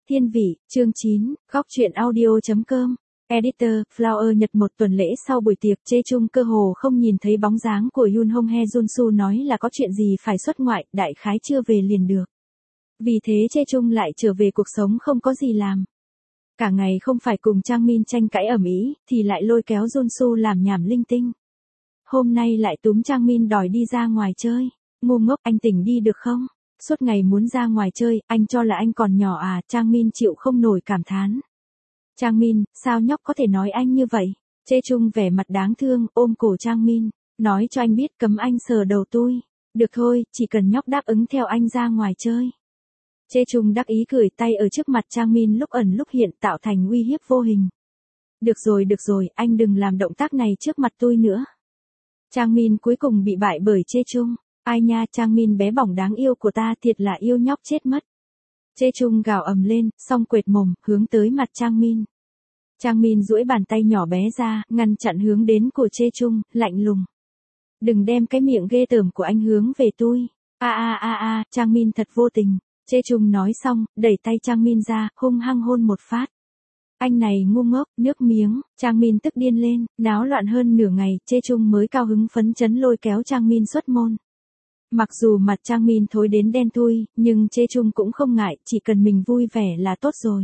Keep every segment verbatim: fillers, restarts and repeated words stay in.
Thiên vị, chương chín, góc truyện audio.com. Editor, Flower Nhật một tuần lễ sau buổi tiệc Chê Chung cơ hồ không nhìn thấy bóng dáng của Yoon Hong Hae Junsu nói là có chuyện gì phải xuất ngoại, đại khái chưa về liền được. Vì thế Chê Chung lại trở về cuộc sống không có gì làm. Cả ngày không phải cùng Trang Min tranh cãi ầm ĩ, thì lại lôi kéo Junsu làm nhảm linh tinh. Hôm nay lại túm Trang Min đòi đi ra ngoài chơi. Ngu ngốc, anh tỉnh đi được không? Suốt ngày muốn ra ngoài chơi, anh cho là anh còn nhỏ à? Trang Min chịu không nổi cảm thán. Trang Min, sao nhóc có thể nói anh như vậy? Chê Chung vẻ mặt đáng thương, ôm cổ Trang Min, nói cho anh biết cấm anh sờ đầu tôi. Được thôi, chỉ cần nhóc đáp ứng theo anh ra ngoài chơi. Chê Chung đắc ý cười tay ở trước mặt Trang Min lúc ẩn lúc hiện tạo thành uy hiếp vô hình. Được rồi được rồi, anh đừng làm động tác này trước mặt tôi nữa. Trang Min cuối cùng bị bại bởi Chê Chung. Ai nha, Trang Min bé bỏng đáng yêu của ta thiệt là yêu nhóc chết mất. Chê Chung gào ầm lên, xong quệt mồm, hướng tới mặt Trang Min. Trang Min duỗi bàn tay nhỏ bé ra, ngăn chặn hướng đến của Chê Chung, lạnh lùng. Đừng đem cái miệng ghê tởm của anh hướng về tôi. A a a a, Trang Min thật vô tình. Chê Chung nói xong, đẩy tay Trang Min ra, hung hăng hôn một phát. Anh này ngu ngốc, nước miếng. Trang Min tức điên lên, náo loạn hơn nửa ngày, Chê Chung mới cao hứng phấn chấn lôi kéo Trang Min xuất môn. Mặc dù mặt Trang Min thối đến đen thui, nhưng Chê Chung cũng không ngại, chỉ cần mình vui vẻ là tốt rồi.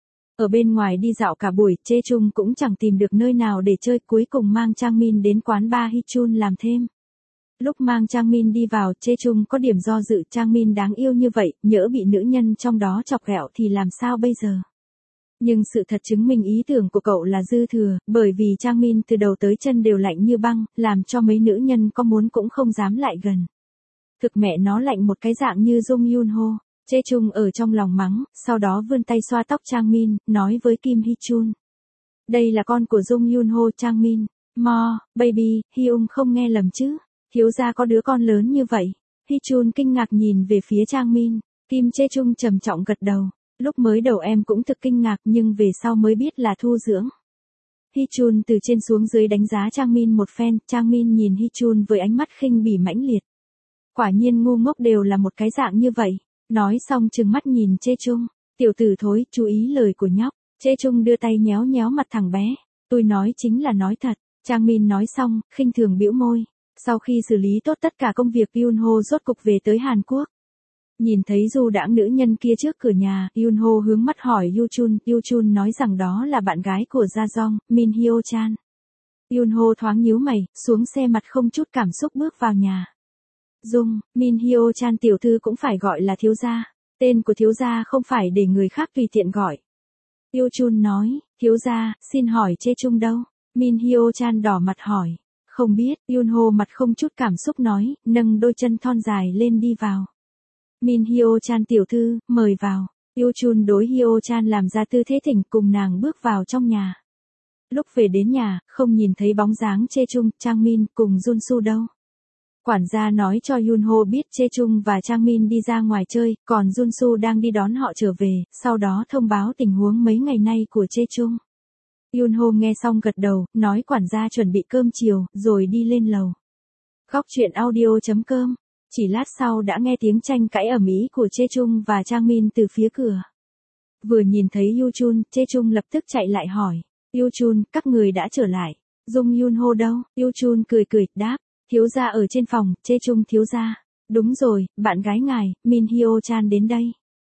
Ở bên ngoài đi dạo cả buổi, Chê Chung cũng chẳng tìm được nơi nào để chơi, cuối cùng mang Trang Min đến quán bar Hichun làm thêm. Lúc mang Trang Min đi vào, Chê Chung có điểm do dự, Trang Min đáng yêu như vậy, nhỡ bị nữ nhân trong đó chọc ghẹo thì làm sao bây giờ? Nhưng sự thật chứng minh ý tưởng của cậu là dư thừa, bởi vì Trang Min từ đầu tới chân đều lạnh như băng, làm cho mấy nữ nhân có muốn cũng không dám lại gần. Thực mẹ nó lạnh một cái dạng như Jung Yoon Ho. Chê Chung ở trong lòng mắng, sau đó vươn tay xoa tóc Trang Min, nói với Kim Hee Chun. Đây là con của Jung Yoon Ho. Trang Min. Mo, baby, Hyung không nghe lầm chứ. Thiếu gia có đứa con lớn như vậy. Hee Chun kinh ngạc nhìn về phía Trang Min. Kim Chê Chung trầm trọng gật đầu. Lúc mới đầu em cũng thực kinh ngạc nhưng về sau mới biết là thu dưỡng. Hee Chun từ trên xuống dưới đánh giá Trang Min một phen. Trang Min nhìn Hee Chun với ánh mắt khinh bỉ mãnh liệt. Quả nhiên ngu ngốc đều là một cái dạng như vậy. Nói xong trừng mắt nhìn Chê Chung. Tiểu tử thối, chú ý lời của nhóc. Chê Chung đưa tay nhéo nhéo mặt thằng bé. Tôi nói chính là nói thật. Trang Min nói xong, khinh thường bĩu môi. Sau khi xử lý tốt tất cả công việc, Yoon Ho rốt cục về tới Hàn Quốc. Nhìn thấy du đãng nữ nhân kia trước cửa nhà, Yoon Ho hướng mắt hỏi Yoo Chun. Yoo Chun nói rằng đó là bạn gái của Gia Dong, Min Hyo Chan. Yoon Ho thoáng nhíu mày, xuống xe mặt không chút cảm xúc bước vào nhà. Dung, Min Hyo Chan tiểu thư cũng phải gọi là thiếu gia. Tên của thiếu gia không phải để người khác tùy tiện gọi. Yoo Chun nói, thiếu gia, xin hỏi Chê Chung đâu? Min Hyo Chan đỏ mặt hỏi. Không biết, Yoon Ho mặt không chút cảm xúc nói, nâng đôi chân thon dài lên đi vào. Min Hyo Chan tiểu thư, mời vào. Yoo Chun đối Hyo Chan làm ra tư thế thỉnh cùng nàng bước vào trong nhà. Lúc về đến nhà, không nhìn thấy bóng dáng Chê Chung, Trang Min cùng Junsu đâu. Quản gia nói cho Yoon Ho biết Chê Chung và Trang Min đi ra ngoài chơi, còn Junsu đang đi đón họ trở về, sau đó thông báo tình huống mấy ngày nay của Chê Chung. Yoon Ho nghe xong gật đầu, nói quản gia chuẩn bị cơm chiều, rồi đi lên lầu. Góc truyện audio.com. Chỉ lát sau đã nghe tiếng tranh cãi ầm ĩ của Chê Chung và Trang Min từ phía cửa. Vừa nhìn thấy Yoo Chun, Chê Chung lập tức chạy lại hỏi. Yoo Chun, các người đã trở lại. Jung Yoon Ho đâu? Yoo Chun cười cười, đáp. Thiếu gia ở trên phòng. Chê Chung thiếu gia. Đúng rồi, bạn gái ngài, Min Hyo Chan đến đây.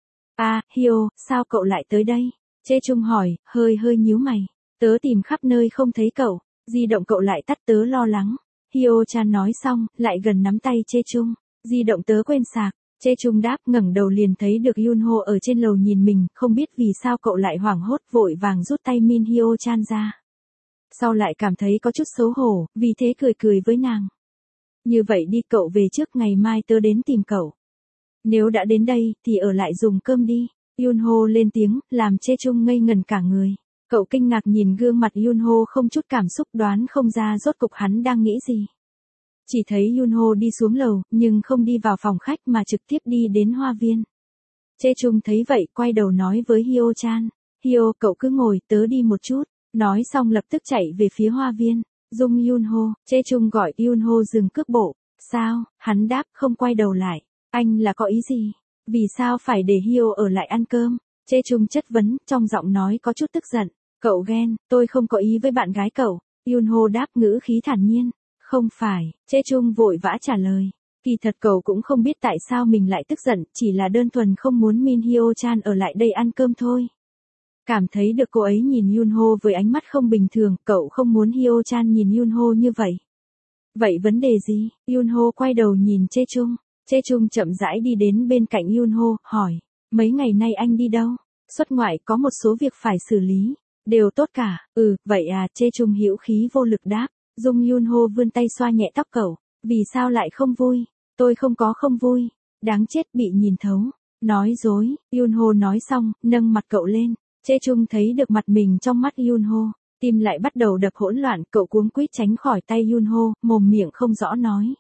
À, Hyo, sao cậu lại tới đây? Chê Chung hỏi, hơi hơi nhíu mày. Tớ tìm khắp nơi không thấy cậu. Di động cậu lại tắt, tớ lo lắng. Hyo Chan nói xong, lại gần nắm tay Chê Chung. Di động tớ quên sạc. Chê Chung đáp, ngẩng đầu liền thấy được Yoon Ho ở trên lầu nhìn mình, không biết vì sao cậu lại hoảng hốt, vội vàng rút tay Min Hyo Chan ra. Sau lại cảm thấy có chút xấu hổ, vì thế cười cười với nàng. Như vậy đi, cậu về trước, ngày mai tớ đến tìm cậu. Nếu đã đến đây, thì ở lại dùng cơm đi. Yoon Ho lên tiếng, làm Chê Chung ngây ngần cả người. Cậu kinh ngạc nhìn gương mặt Yoon Ho không chút cảm xúc, đoán không ra rốt cục hắn đang nghĩ gì. Chỉ thấy Yoon Ho đi xuống lầu, nhưng không đi vào phòng khách mà trực tiếp đi đến hoa viên. Chê Chung thấy vậy, quay đầu nói với Hyo Chan. Hyo, cậu cứ ngồi, tớ đi một chút. Nói xong lập tức chạy về phía hoa viên. Jung Yoon Ho, Chê Chung gọi Yoon Ho dừng cước bộ. Sao? Hắn đáp, không quay đầu lại. Anh là có ý gì? Vì sao phải để Hyo ở lại ăn cơm? Chê Chung chất vấn, trong giọng nói có chút tức giận. Cậu ghen, tôi không có ý với bạn gái cậu. Yunho đáp ngữ khí thản nhiên. Không phải, Chê Chung vội vã trả lời. Kỳ thật cậu cũng không biết tại sao mình lại tức giận, chỉ là đơn thuần không muốn Min Hyo-chan ở lại đây ăn cơm thôi. Cảm thấy được cô ấy nhìn Yunho với ánh mắt không bình thường, cậu không muốn Hyo-chan nhìn Yunho như vậy. Vậy vấn đề gì? Yunho quay đầu nhìn Chê Chung. Chê Chung chậm rãi đi đến bên cạnh Yunho, hỏi. Mấy ngày nay anh đi đâu? Xuất ngoại có một số việc phải xử lý. Đều tốt cả. Ừ, vậy à, Chê Chung hữu khí vô lực đáp. Dung Yunho vươn tay xoa nhẹ tóc cậu. Vì sao lại không vui? Tôi không có không vui. Đáng chết bị nhìn thấu. Nói dối, Yunho nói xong, nâng mặt cậu lên. Chê Chung thấy được mặt mình trong mắt Yunho. Tim lại bắt đầu đập hỗn loạn, cậu cuống quýt tránh khỏi tay Yunho, mồm miệng không rõ nói.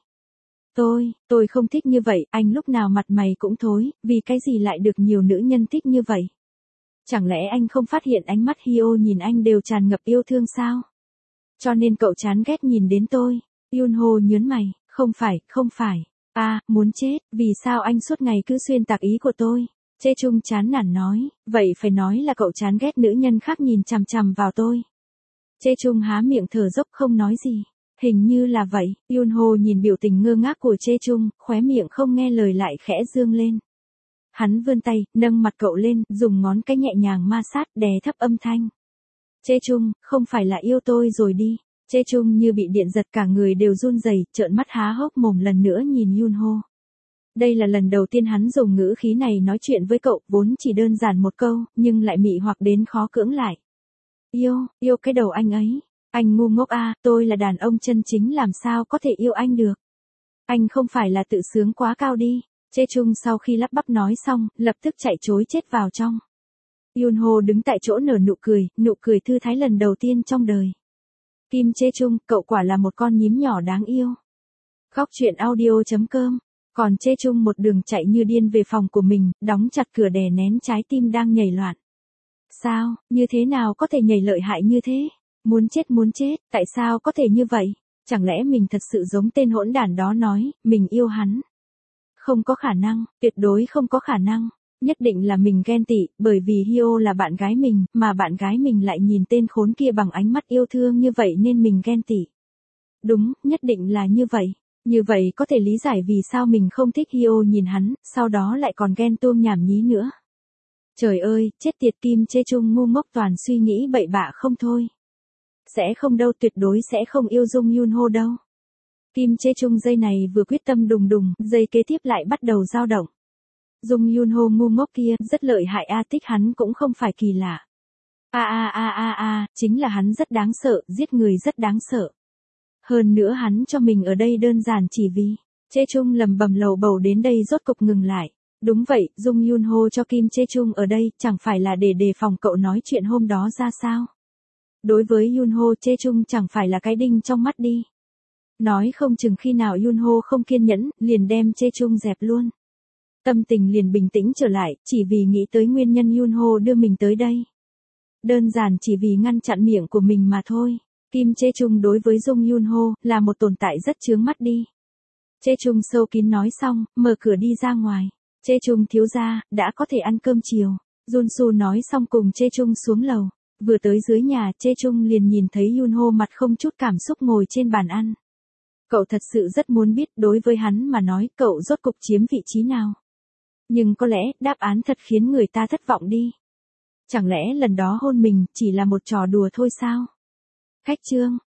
Tôi, tôi không thích như vậy, anh lúc nào mặt mày cũng thối, vì cái gì lại được nhiều nữ nhân thích như vậy? Chẳng lẽ anh không phát hiện ánh mắt Hyo nhìn anh đều tràn ngập yêu thương sao? Cho nên cậu chán ghét nhìn đến tôi. Yunho nhớn mày, không phải, không phải. À, muốn chết, vì sao anh suốt ngày cứ xuyên tạc ý của tôi? Chê Chung chán nản nói, vậy phải nói là cậu chán ghét nữ nhân khác nhìn chằm chằm vào tôi. Chê Chung há miệng thở dốc không nói gì. Hình như là vậy, Yunho nhìn biểu tình ngơ ngác của Chê Chung, khóe miệng không nghe lời lại khẽ dương lên. Hắn vươn tay, nâng mặt cậu lên, dùng ngón cái nhẹ nhàng ma sát, đè thấp âm thanh. Chê Chung, không phải là yêu tôi rồi đi. Chê Chung như bị điện giật cả người đều run rẩy, trợn mắt há hốc mồm lần nữa nhìn Yunho. Đây là lần đầu tiên hắn dùng ngữ khí này nói chuyện với cậu, vốn chỉ đơn giản một câu, nhưng lại mị hoặc đến khó cưỡng lại. Yêu, yêu cái đầu anh ấy. Anh ngu ngốc à, tôi là đàn ông chân chính làm sao có thể yêu anh được. Anh không phải là tự sướng quá cao đi. Chê Chung sau khi lắp bắp nói xong, lập tức chạy trối chết vào trong. Yunho đứng tại chỗ nở nụ cười, nụ cười thư thái lần đầu tiên trong đời. Kim Chê Chung, cậu quả là một con nhím nhỏ đáng yêu. Khóc chuyện audio chấm com. Còn Chê Chung một đường chạy như điên về phòng của mình, đóng chặt cửa đè nén trái tim đang nhảy loạn. Sao, như thế nào có thể nhảy lợi hại như thế? Muốn chết muốn chết, tại sao có thể như vậy? Chẳng lẽ mình thật sự giống tên hỗn đản đó nói, mình yêu hắn? Không có khả năng, tuyệt đối không có khả năng. Nhất định là mình ghen tị, bởi vì Hyo là bạn gái mình, mà bạn gái mình lại nhìn tên khốn kia bằng ánh mắt yêu thương như vậy nên mình ghen tị. Đúng, nhất định là như vậy. Như vậy có thể lý giải vì sao mình không thích Hyo nhìn hắn, sau đó lại còn ghen tuông nhảm nhí nữa. Trời ơi, chết tiệt Kim Chê Chung ngu ngốc toàn suy nghĩ bậy bạ không thôi. Sẽ không đâu, tuyệt đối sẽ không yêu Dung Yunho đâu. Kim Chê Chung giây này vừa quyết tâm đùng đùng, giây kế tiếp lại bắt đầu dao động. Dung Yunho ngu ngốc kia, rất lợi hại a, thích hắn cũng không phải kỳ lạ. A a a a a, chính là hắn rất đáng sợ, giết người rất đáng sợ. Hơn nữa hắn cho mình ở đây đơn giản chỉ vì, Chê Chung lầm bầm lầu bầu đến đây rốt cục ngừng lại. Đúng vậy, Dung Yunho cho Kim Chê Chung ở đây, chẳng phải là để đề phòng cậu nói chuyện hôm đó ra sao? Đối với Yunho, Chê Chung chẳng phải là cái đinh trong mắt đi. Nói không chừng khi nào Yunho không kiên nhẫn, liền đem Chê Chung dẹp luôn. Tâm tình liền bình tĩnh trở lại, chỉ vì nghĩ tới nguyên nhân Yunho đưa mình tới đây. Đơn giản chỉ vì ngăn chặn miệng của mình mà thôi. Kim Chê Chung đối với Dung Yunho, là một tồn tại rất chướng mắt đi. Chê Chung sâu kín nói xong, mở cửa đi ra ngoài. Chê Chung thiếu gia, đã có thể ăn cơm chiều. Junsu nói xong cùng Chê Chung xuống lầu. Vừa tới dưới nhà, Chê Chung liền nhìn thấy Yunho mặt không chút cảm xúc ngồi trên bàn ăn. Cậu thật sự rất muốn biết đối với hắn mà nói cậu rốt cục chiếm vị trí nào. Nhưng có lẽ đáp án thật khiến người ta thất vọng đi. Chẳng lẽ lần đó hôn mình chỉ là một trò đùa thôi sao? Khách trương,